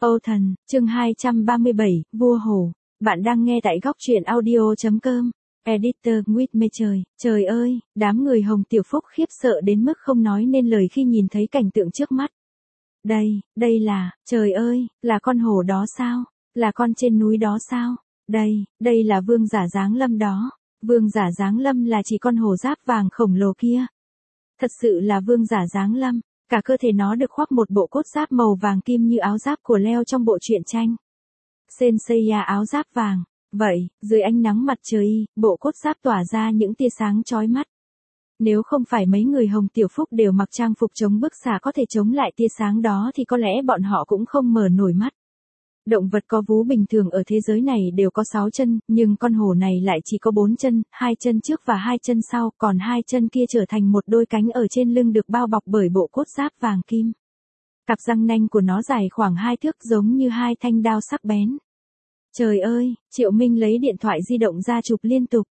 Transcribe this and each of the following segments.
Âu Thần, chương 237, Vua Hổ. Bạn đang nghe tại góc truyện audio.com. Editor Nguyệt Mê. Trời ơi, đám người Hồng Tiểu Phúc khiếp sợ đến mức không nói nên lời khi nhìn thấy cảnh tượng trước mắt. Đây là, trời ơi, là con hổ đó sao? Là con trên núi đó sao? Đây là vương giả Giáng Lâm đó. Vương giả Giáng Lâm là chỉ con hổ giáp vàng khổng lồ kia. Thật sự là vương giả Giáng Lâm. Cả cơ thể nó được khoác một bộ cốt giáp màu vàng kim như áo giáp của Leo trong bộ truyện tranh Senseiya áo giáp vàng. Vậy, dưới ánh nắng mặt trời, bộ cốt giáp tỏa ra những tia sáng chói mắt. Nếu không phải mấy người Hồng Tiểu Phúc đều mặc trang phục chống bức xạ có thể chống lại tia sáng đó thì có lẽ bọn họ cũng không mở nổi mắt. Động vật có vú bình thường ở thế giới này đều có 6 chân, nhưng con hổ này lại chỉ có 4 chân, 2 chân trước và 2 chân sau, còn 2 chân kia trở thành một đôi cánh ở trên lưng được bao bọc bởi bộ cốt giáp vàng kim. Cặp răng nanh của nó dài khoảng 2 thước giống như 2 thanh đao sắc bén. Trời ơi, Triệu Minh lấy điện thoại di động ra chụp liên tục.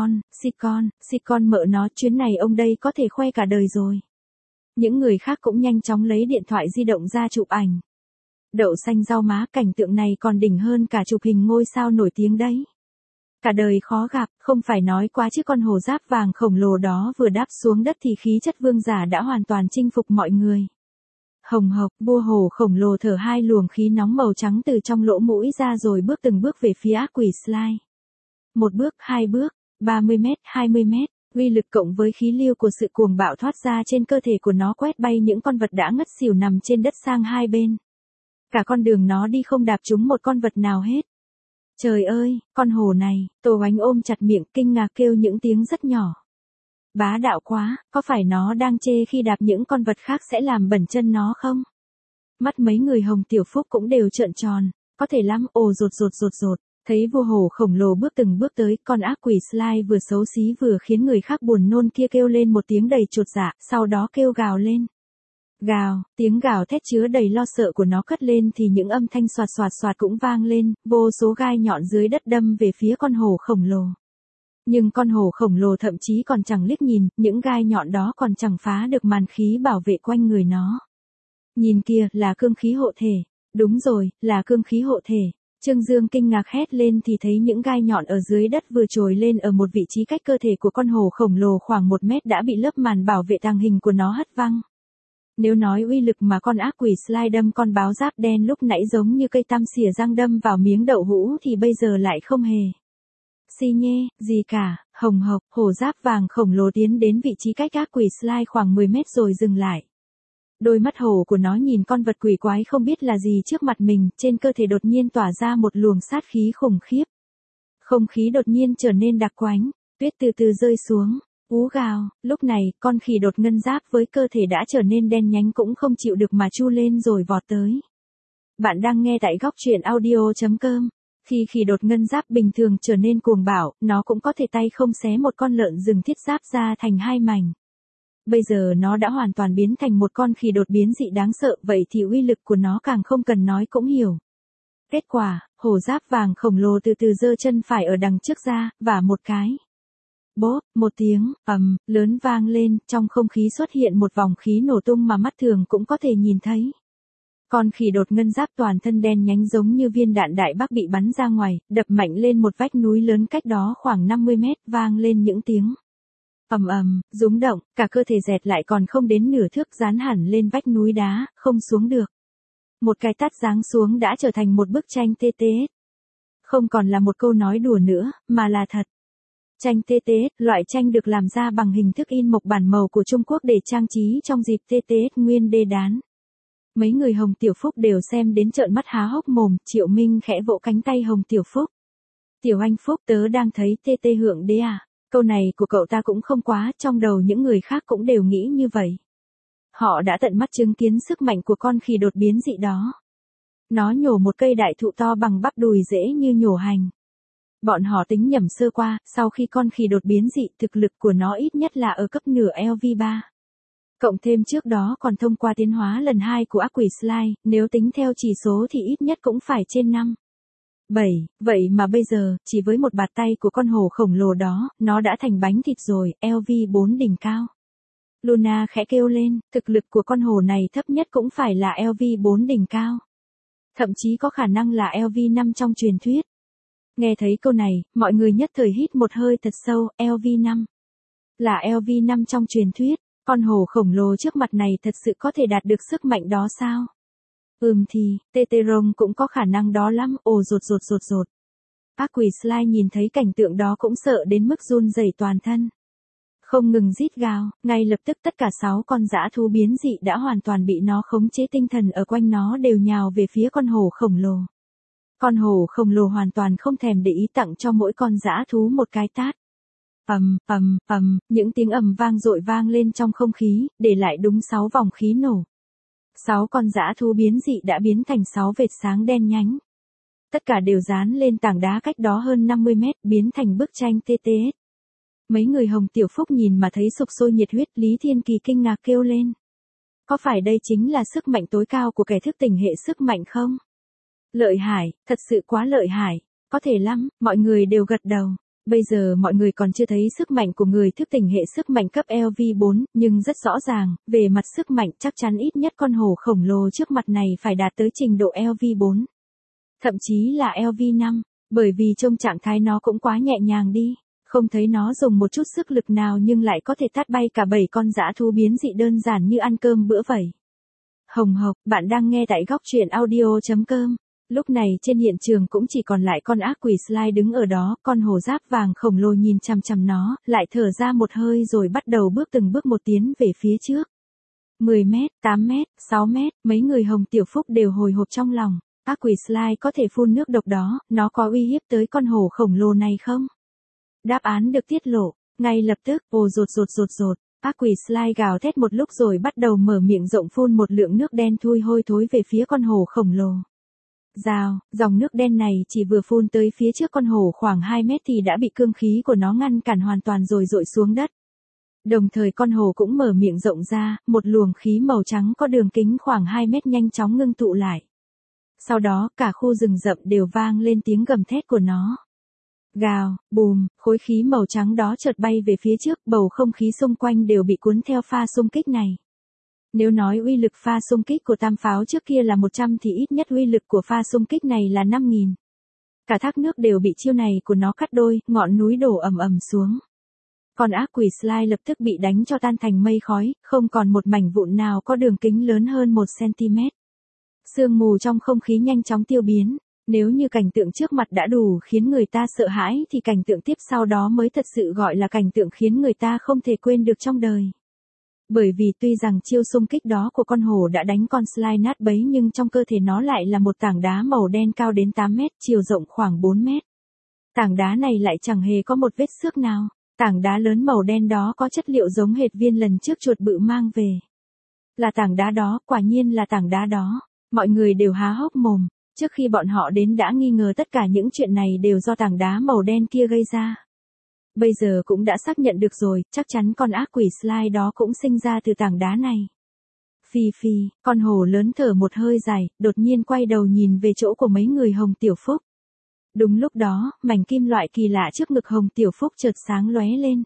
Con mợ nó, chuyến này ông đây có thể khoe cả đời rồi. Những người khác cũng nhanh chóng lấy điện thoại di động ra chụp ảnh. Đậu xanh rau má, cảnh tượng này còn đỉnh hơn cả chụp hình ngôi sao nổi tiếng đấy. Cả đời khó gặp, không phải nói quá chứ con hổ giáp vàng khổng lồ đó vừa đáp xuống đất thì khí chất vương giả đã hoàn toàn chinh phục mọi người. Hồng hộc, vua hổ khổng lồ thở 2 luồng khí nóng màu trắng từ trong lỗ mũi ra rồi bước từng bước về phía ác quỷ Sly. 1 bước, 2 bước, 30 mét, 20 mét, uy lực cộng với khí lưu của sự cuồng bạo thoát ra trên cơ thể của nó quét bay những con vật đã ngất xỉu nằm trên đất sang hai bên. Cả con đường nó đi không đạp trúng một con vật nào hết. Trời ơi, con hổ này, Tô Oánh ôm chặt miệng kinh ngạc kêu những tiếng rất nhỏ. Bá đạo quá, có phải nó đang chê khi đạp những con vật khác sẽ làm bẩn chân nó không? Mắt mấy người Hồng Tiểu Phúc cũng đều trợn tròn, có thể lắm, ồ rột. Thấy vua hổ khổng lồ bước từng bước tới, con ác quỷ Sly vừa xấu xí vừa khiến người khác buồn nôn kia kêu lên một tiếng đầy chột dạ, sau đó kêu gào lên. Gào, tiếng gào thét chứa đầy lo sợ của nó cất lên thì những âm thanh xoạt cũng vang lên, vô số gai nhọn dưới đất đâm về phía con hổ khổng lồ. Nhưng con hổ khổng lồ thậm chí còn chẳng liếc nhìn, những gai nhọn đó còn chẳng phá được màn khí bảo vệ quanh người nó. Nhìn kìa, là cương khí hộ thể. Đúng rồi, là cương khí hộ thể. Trương Dương kinh ngạc hét lên thì thấy những gai nhọn ở dưới đất vừa trồi lên ở một vị trí cách cơ thể của con hổ khổng lồ khoảng 1 mét đã bị lớp màn bảo vệ tàng hình của nó hất văng. Nếu nói uy lực mà con ác quỷ Sly đâm con báo giáp đen lúc nãy giống như cây tăm xỉa răng đâm vào miếng đậu hũ thì bây giờ lại không hề xi nhê gì cả. Hồng hộc, hổ giáp vàng khổng lồ tiến đến vị trí cách ác quỷ Sly khoảng 10 mét rồi dừng lại. Đôi mắt hổ của nó nhìn con vật quỷ quái không biết là gì trước mặt mình, trên cơ thể đột nhiên tỏa ra một luồng sát khí khủng khiếp. Không khí đột nhiên trở nên đặc quánh, tuyết từ từ rơi xuống. Ú gào, lúc này, con khỉ đột ngân giáp với cơ thể đã trở nên đen nhánh cũng không chịu được mà chu lên rồi vọt tới. Bạn đang nghe tại góc truyện audio.com. Khi khỉ đột ngân giáp bình thường trở nên cuồng bạo, nó cũng có thể tay không xé một con lợn rừng thiết giáp ra thành 2 mảnh. Bây giờ nó đã hoàn toàn biến thành một con khỉ đột biến dị đáng sợ, vậy thì uy lực của nó càng không cần nói cũng hiểu. Kết quả, hổ giáp vàng khổng lồ từ từ giơ chân phải ở đằng trước ra, và một cái. Bốp, một tiếng, lớn vang lên, trong không khí xuất hiện một vòng khí nổ tung mà mắt thường cũng có thể nhìn thấy. Con khỉ đột ngân giáp toàn thân đen nhánh giống như viên đạn đại bác bị bắn ra ngoài, đập mạnh lên một vách núi lớn cách đó khoảng 50 mét, vang lên những tiếng rúng động, cả cơ thể dẹt lại còn không đến nửa thước dán hẳn lên vách núi đá, không xuống được. Một cái tát giáng xuống đã trở thành một bức tranh TTS. Không còn là một câu nói đùa nữa, mà là thật. Tranh TTS, loại tranh được làm ra bằng hình thức in mộc bản màu của Trung Quốc để trang trí trong dịp TTS Nguyên Đê Đán. Mấy người Hồng Tiểu Phúc đều xem đến trợn mắt há hốc mồm, Triệu Minh khẽ vỗ cánh tay Hồng Tiểu Phúc. Tiểu anh Phúc, tớ đang thấy TT hượng đế à? Câu này của cậu ta cũng không quá, trong đầu những người khác cũng đều nghĩ như vậy. Họ đã tận mắt chứng kiến sức mạnh của con khỉ đột biến dị đó. Nó nhổ một cây đại thụ to bằng bắp đùi dễ như nhổ hành. Bọn họ tính nhẩm sơ qua, sau khi con khỉ đột biến dị, thực lực của nó ít nhất là ở cấp nửa LV3. Cộng thêm trước đó còn thông qua tiến hóa lần 2 của ác quỷ Sly, nếu tính theo chỉ số thì ít nhất cũng phải trên 5. 7, vậy mà bây giờ, chỉ với một bạt tay của con hổ khổng lồ đó, nó đã thành bánh thịt rồi, LV4 đỉnh cao. Luna khẽ kêu lên, thực lực của con hổ này thấp nhất cũng phải là LV4 đỉnh cao. Thậm chí có khả năng là LV5 trong truyền thuyết. Nghe thấy câu này, mọi người nhất thời hít một hơi thật sâu, LV5. Là LV5 trong truyền thuyết, con hổ khổng lồ trước mặt này thật sự có thể đạt được sức mạnh đó sao? Thì, Teteron cũng có khả năng đó lắm, ồ rột. Ác quỷ Sly nhìn thấy cảnh tượng đó cũng sợ đến mức run rẩy toàn thân. Không ngừng rít gào, ngay lập tức tất cả 6 con dã thú biến dị đã hoàn toàn bị nó khống chế, tinh thần ở quanh nó đều nhào về phía con hổ khổng lồ. Con hổ khổng lồ hoàn toàn không thèm để ý, tặng cho mỗi con dã thú một cái tát. Những tiếng ầm vang dội vang lên trong không khí, để lại đúng 6 vòng khí nổ. 6 con dã thú biến dị đã biến thành 6 vệt sáng đen nhánh. Tất cả đều dán lên tảng đá cách đó hơn 50 mét, biến thành bức tranh TTS. Mấy người Hồng Tiểu Phúc nhìn mà thấy sục sôi nhiệt huyết, Lý Thiên Kỳ kinh ngạc kêu lên. Có phải đây chính là sức mạnh tối cao của kẻ thức tỉnh hệ sức mạnh không? Lợi hại, thật sự quá lợi hại, có thể lắm, mọi người đều gật đầu. Bây giờ mọi người còn chưa thấy sức mạnh của người thức tỉnh hệ sức mạnh cấp LV4, nhưng rất rõ ràng, về mặt sức mạnh chắc chắn ít nhất con hổ khổng lồ trước mặt này phải đạt tới trình độ LV4. Thậm chí là LV5, bởi vì trong trạng thái nó cũng quá nhẹ nhàng đi, không thấy nó dùng một chút sức lực nào nhưng lại có thể tát bay cả 7 con dã thú biến dị đơn giản như ăn cơm bữa vậy. Hồng Hộc, bạn đang nghe tại góc truyện audio.com. Lúc này trên hiện trường cũng chỉ còn lại con ác quỷ Sly đứng ở đó, con hổ giáp vàng khổng lồ nhìn chằm chằm nó, lại thở ra một hơi rồi bắt đầu từng bước một tiến về phía trước. 10 mét, 8 mét, 6 mét, mấy người Hồng Tiểu Phúc đều hồi hộp trong lòng. Ác quỷ Sly có thể phun nước độc đó, nó có uy hiếp tới con hổ khổng lồ này không? Đáp án được tiết lộ, ngay lập tức, ồ rột. Ác quỷ Sly gào thét một lúc rồi bắt đầu mở miệng rộng phun một lượng nước đen thui hôi thối về phía con hổ khổng lồ. Rào, dòng nước đen này chỉ vừa phun tới phía trước con hổ khoảng 2 mét thì đã bị cương khí của nó ngăn cản hoàn toàn rồi dội xuống đất. Đồng thời con hổ cũng mở miệng rộng ra, một luồng khí màu trắng có đường kính khoảng 2 mét nhanh chóng ngưng tụ lại. Sau đó, cả khu rừng rậm đều vang lên tiếng gầm thét của nó. Gào, bùm, khối khí màu trắng đó chợt bay về phía trước, bầu không khí xung quanh đều bị cuốn theo pha xung kích này. Nếu nói uy lực pha xung kích của tam pháo trước kia là 100 thì ít nhất uy lực của pha xung kích này là 5.000. Cả thác nước đều bị chiêu này của nó cắt đôi, ngọn núi đổ ầm xuống. Còn ác quỷ Sly lập tức bị đánh cho tan thành mây khói, không còn một mảnh vụn nào có đường kính lớn hơn 1 cm. Sương mù trong không khí nhanh chóng tiêu biến. Nếu như cảnh tượng trước mặt đã đủ khiến người ta sợ hãi thì cảnh tượng tiếp sau đó mới thật sự gọi là cảnh tượng khiến người ta không thể quên được trong đời. Bởi vì tuy rằng chiêu xung kích đó của con hổ đã đánh con Sly nát bấy nhưng trong cơ thể nó lại là một tảng đá màu đen cao đến 8 mét, chiều rộng khoảng 4 mét. Tảng đá này lại chẳng hề có một vết xước nào. Tảng đá lớn màu đen đó có chất liệu giống hệt viên lần trước chuột bự mang về. Là tảng đá đó, quả nhiên là tảng đá đó. Mọi người đều há hốc mồm. Trước khi bọn họ đến đã nghi ngờ tất cả những chuyện này đều do tảng đá màu đen kia gây ra. Bây giờ cũng đã xác nhận được rồi, chắc chắn con ác quỷ Sly đó cũng sinh ra từ tảng đá này. Phi, con hổ lớn thở một hơi dài, đột nhiên quay đầu nhìn về chỗ của mấy người Hồng Tiểu Phúc. Đúng lúc đó, mảnh kim loại kỳ lạ trước ngực Hồng Tiểu Phúc chợt sáng lóe lên.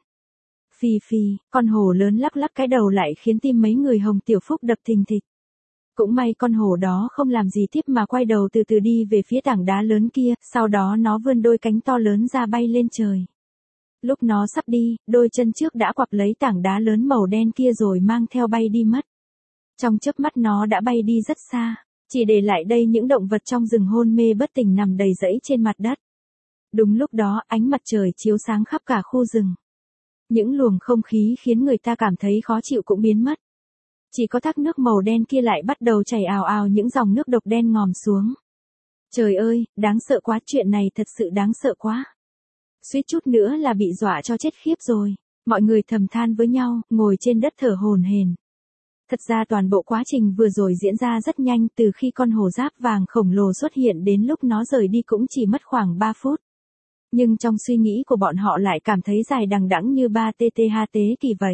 Phi, con hổ lớn lắc cái đầu lại khiến tim mấy người Hồng Tiểu Phúc đập thình thịch. Cũng may con hổ đó không làm gì tiếp mà quay đầu từ từ đi về phía tảng đá lớn kia, sau đó nó vươn đôi cánh to lớn ra bay lên trời. Lúc nó sắp đi, đôi chân trước đã quặp lấy tảng đá lớn màu đen kia rồi mang theo bay đi mất. Trong chớp mắt nó đã bay đi rất xa, chỉ để lại đây những động vật trong rừng hôn mê bất tỉnh nằm đầy rẫy trên mặt đất. Đúng lúc đó, ánh mặt trời chiếu sáng khắp cả khu rừng. Những luồng không khí khiến người ta cảm thấy khó chịu cũng biến mất. Chỉ có thác nước màu đen kia lại bắt đầu chảy ào ào những dòng nước độc đen ngòm xuống. Trời ơi, đáng sợ quá, chuyện này thật sự đáng sợ quá. Suýt chút nữa là bị dọa cho chết khiếp rồi. Mọi người thầm than với nhau, ngồi trên đất thở hổn hển. Thật ra toàn bộ quá trình vừa rồi diễn ra rất nhanh, từ khi con hổ giáp vàng khổng lồ xuất hiện đến lúc nó rời đi cũng chỉ mất khoảng 3 phút. Nhưng trong suy nghĩ của bọn họ lại cảm thấy dài đằng đẵng như 3TTHT kỳ vậy.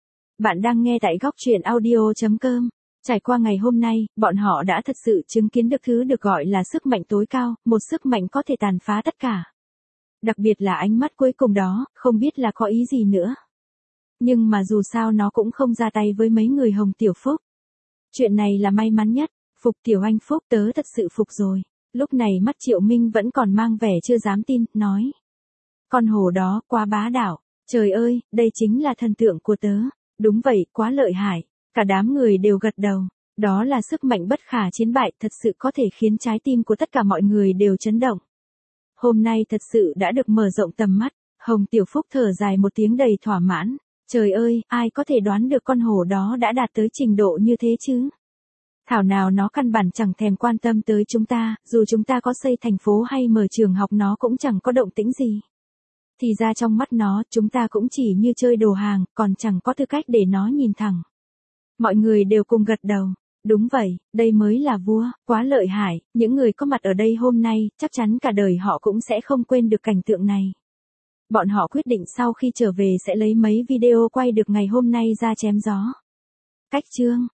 Bạn đang nghe tại góc truyện audio.com. Trải qua ngày hôm nay, bọn họ đã thật sự chứng kiến được thứ được gọi là sức mạnh tối cao, một sức mạnh có thể tàn phá tất cả. Đặc biệt là ánh mắt cuối cùng đó, không biết là có ý gì nữa. Nhưng mà dù sao nó cũng không ra tay với mấy người Hồng Tiểu Phúc. Chuyện này là may mắn nhất, Phục Tiểu Anh Phúc, tớ thật sự phục rồi. Lúc này mắt Triệu Minh vẫn còn mang vẻ chưa dám tin, nói. Con hổ đó quá bá đạo. Trời ơi, đây chính là thần tượng của tớ. Đúng vậy, quá lợi hại. Cả đám người đều gật đầu. Đó là sức mạnh bất khả chiến bại, thật sự có thể khiến trái tim của tất cả mọi người đều chấn động. Hôm nay thật sự đã được mở rộng tầm mắt. Hồng Tiểu Phúc thở dài một tiếng đầy thỏa mãn. Trời ơi, ai có thể đoán được con hổ đó đã đạt tới trình độ như thế chứ? Thảo nào nó căn bản chẳng thèm quan tâm tới chúng ta, dù chúng ta có xây thành phố hay mở trường học nó cũng chẳng có động tĩnh gì. Thì ra trong mắt nó, chúng ta cũng chỉ như chơi đồ hàng, còn chẳng có tư cách để nó nhìn thẳng. Mọi người đều cùng gật đầu. Đúng vậy, đây mới là vua, quá lợi hại, những người có mặt ở đây hôm nay, chắc chắn cả đời họ cũng sẽ không quên được cảnh tượng này. Bọn họ quyết định sau khi trở về sẽ lấy mấy video quay được ngày hôm nay ra chém gió. Cách chương